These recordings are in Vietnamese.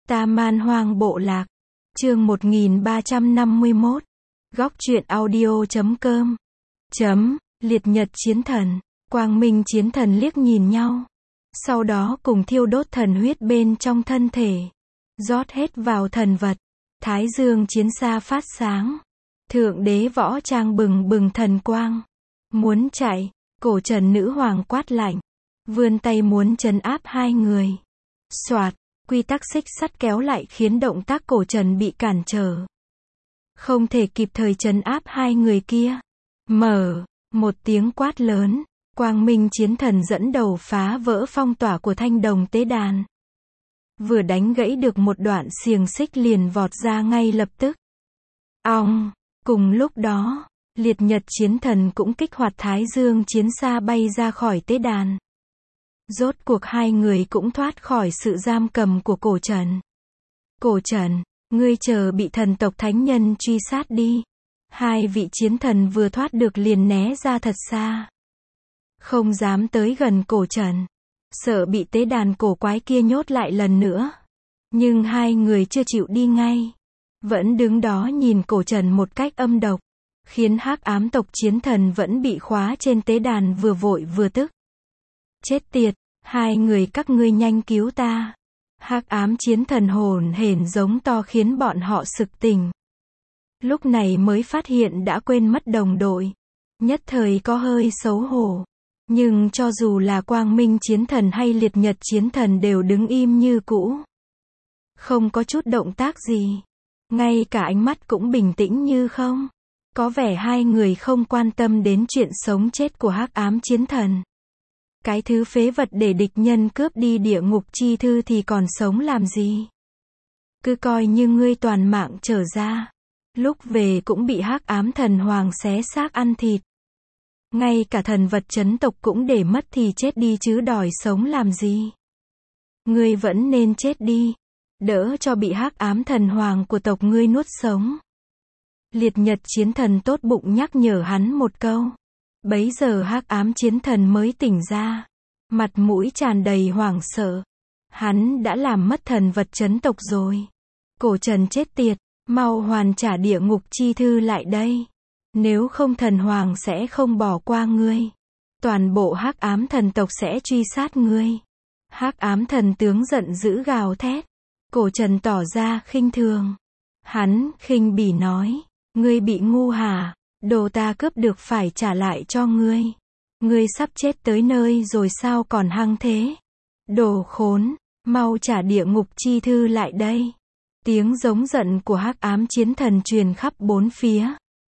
Ta Man Hoang Bộ Lạc. Chương 1351. Góc truyện audio.com. Liệt nhật chiến thần. Quang minh chiến thần liếc nhìn nhau. Sau đó cùng thiêu đốt thần huyết bên trong thân thể. Rót hết vào thần vật. Thái dương chiến xa phát sáng. Thượng đế võ trang bừng bừng thần quang. Muốn chạy, cổ trần nữ hoàng quát lạnh. Vươn tay muốn trấn áp hai người. Soạt, quy tắc xích sắt kéo lại khiến động tác cổ trần bị cản trở. Không thể kịp thời trấn áp hai người kia. Mở, một tiếng quát lớn. Quang minh chiến thần dẫn đầu phá vỡ phong tỏa của thanh đồng tế đàn. Vừa đánh gãy được một đoạn xiềng xích liền vọt ra ngay lập tức. Ong, cùng lúc đó, liệt nhật chiến thần cũng kích hoạt thái dương chiến xa bay ra khỏi tế đàn. Rốt cuộc hai người cũng thoát khỏi sự giam cầm của cổ trần. Cổ trần, ngươi chờ bị thần tộc thánh nhân truy sát đi. Hai vị chiến thần vừa thoát được liền né ra thật xa. Không dám tới gần cổ trần. Sợ bị tế đàn cổ quái kia nhốt lại lần nữa. Nhưng hai người chưa chịu đi ngay. Vẫn đứng đó nhìn cổ trần một cách âm độc. Khiến hắc ám tộc chiến thần vẫn bị khóa trên tế đàn vừa vội vừa tức. Chết tiệt, hai người các ngươi nhanh cứu ta. Hắc ám chiến thần hồn hển giống to khiến bọn họ sực tỉnh. Lúc này mới phát hiện đã quên mất đồng đội. Nhất thời có hơi xấu hổ. Nhưng cho dù là quang minh chiến thần hay liệt nhật chiến thần đều đứng im như cũ. Không có chút động tác gì. Ngay cả ánh mắt cũng bình tĩnh như không. Có vẻ hai người không quan tâm đến chuyện sống chết của hắc ám chiến thần. Cái thứ phế vật để địch nhân cướp đi địa ngục chi thư thì còn sống làm gì? Cứ coi như ngươi toàn mạng trở ra. Lúc về cũng bị hắc ám thần hoàng xé xác ăn thịt. Ngay cả thần vật chấn tộc cũng để mất thì chết đi chứ đòi sống làm gì? Ngươi vẫn nên chết đi. Đỡ cho bị hắc ám thần hoàng của tộc ngươi nuốt sống. Liệt nhật chiến thần tốt bụng nhắc nhở hắn một câu. Bấy giờ hắc ám chiến thần mới tỉnh ra. Mặt mũi tràn đầy hoảng sợ. Hắn đã làm mất thần vật chấn tộc rồi. Cổ trần chết tiệt, mau hoàn trả địa ngục chi thư lại đây. Nếu không thần hoàng sẽ không bỏ qua ngươi. Toàn bộ hắc ám thần tộc sẽ truy sát ngươi. Hắc ám thần tướng giận dữ gào thét. Cổ trần tỏ ra khinh thường. Hắn khinh bỉ nói. Ngươi bị ngu hả? Đồ ta cướp được phải trả lại cho ngươi. Ngươi sắp chết tới nơi rồi sao còn hăng thế? Đồ khốn, mau trả địa ngục chi thư lại đây. Tiếng giống giận của hắc ám chiến thần truyền khắp bốn phía.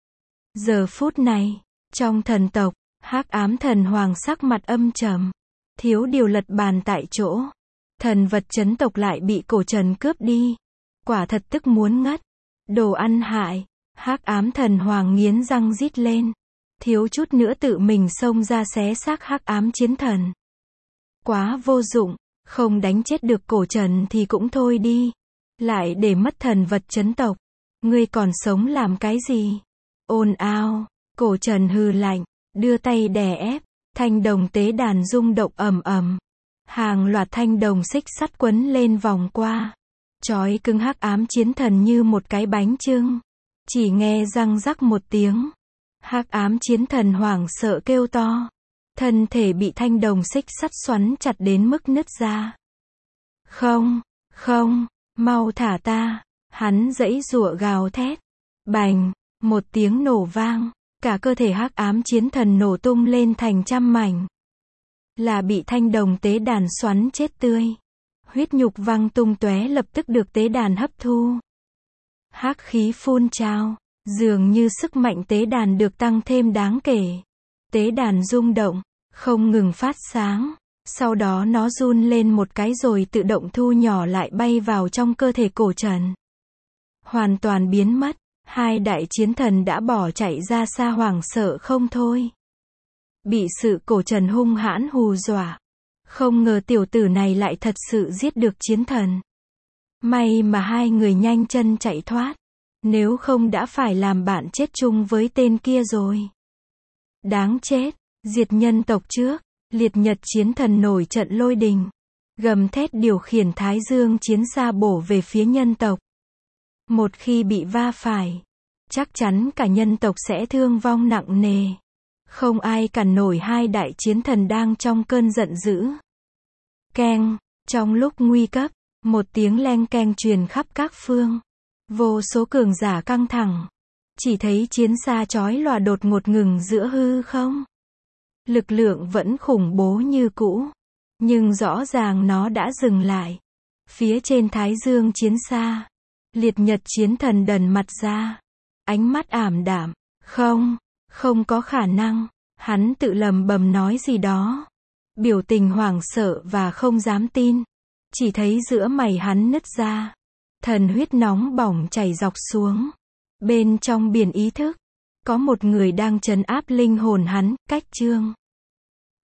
Giờ phút này, trong thần tộc, hắc ám thần hoàng sắc mặt âm trầm. Thiếu điều lật bàn tại chỗ. Thần vật chấn tộc lại bị cổ trần cướp đi. Quả thật tức muốn ngất. Đồ ăn hại. Hắc ám thần hoàng nghiến răng rít lên. Thiếu chút nữa tự mình xông ra xé xác hắc ám chiến thần. Quá vô dụng, không đánh chết được cổ trần thì cũng thôi đi. Lại để mất thần vật chấn tộc. Ngươi còn sống làm cái gì? Ồn ào, cổ trần hừ lạnh, đưa tay đè ép, thanh đồng tế đàn rung động ầm ầm. Hàng loạt thanh đồng xích sắt quấn lên vòng qua. Chói cứng hắc ám chiến thần như một cái bánh chưng. Chỉ nghe răng rắc một tiếng. Hắc ám chiến thần hoảng sợ kêu to. Thân thể bị thanh đồng xích sắt xoắn chặt đến mức nứt ra. Không, mau thả ta. Hắn giãy giụa gào thét. Bành, một tiếng nổ vang. Cả cơ thể hắc ám chiến thần nổ tung lên thành trăm mảnh. Là bị thanh đồng tế đàn xoắn chết tươi. Huyết nhục văng tung tóe lập tức được tế đàn hấp thu. Hắc khí phun trào, dường như sức mạnh tế đàn được tăng thêm đáng kể. Tế đàn rung động, không ngừng phát sáng, sau đó nó run lên một cái rồi tự động thu nhỏ lại bay vào trong cơ thể cổ trần. Hoàn toàn biến mất, hai đại chiến thần đã bỏ chạy ra xa hoảng sợ không thôi. Bị sự cổ trần hung hãn hù dọa. Không ngờ tiểu tử này lại thật sự giết được chiến thần. May mà hai người nhanh chân chạy thoát. Nếu không đã phải làm bạn chết chung với tên kia rồi. Đáng chết, diệt nhân tộc trước. Liệt nhật chiến thần nổi trận lôi đình. gầm thét điều khiển Thái Dương chiến xa bổ về phía nhân tộc. Một khi bị va phải, chắc chắn cả nhân tộc sẽ thương vong nặng nề. Không ai cản nổi hai đại chiến thần đang trong cơn giận dữ. Keng, trong lúc nguy cấp, một tiếng leng keng truyền khắp các phương. Vô số cường giả căng thẳng. Chỉ thấy chiến xa chói lòa đột ngột ngừng giữa hư không. Lực lượng vẫn khủng bố như cũ. Nhưng rõ ràng nó đã dừng lại. Phía trên Thái Dương chiến xa, Liệt Nhật chiến thần đần mặt ra. Ánh mắt ảm đạm. Không có khả năng. Hắn tự lầm bầm nói gì đó. Biểu tình hoảng sợ và không dám tin. Chỉ thấy giữa mày hắn nứt ra. Thần huyết nóng bỏng chảy dọc xuống. Bên trong biển ý thức, có một người đang trấn áp linh hồn hắn, Cách Chương.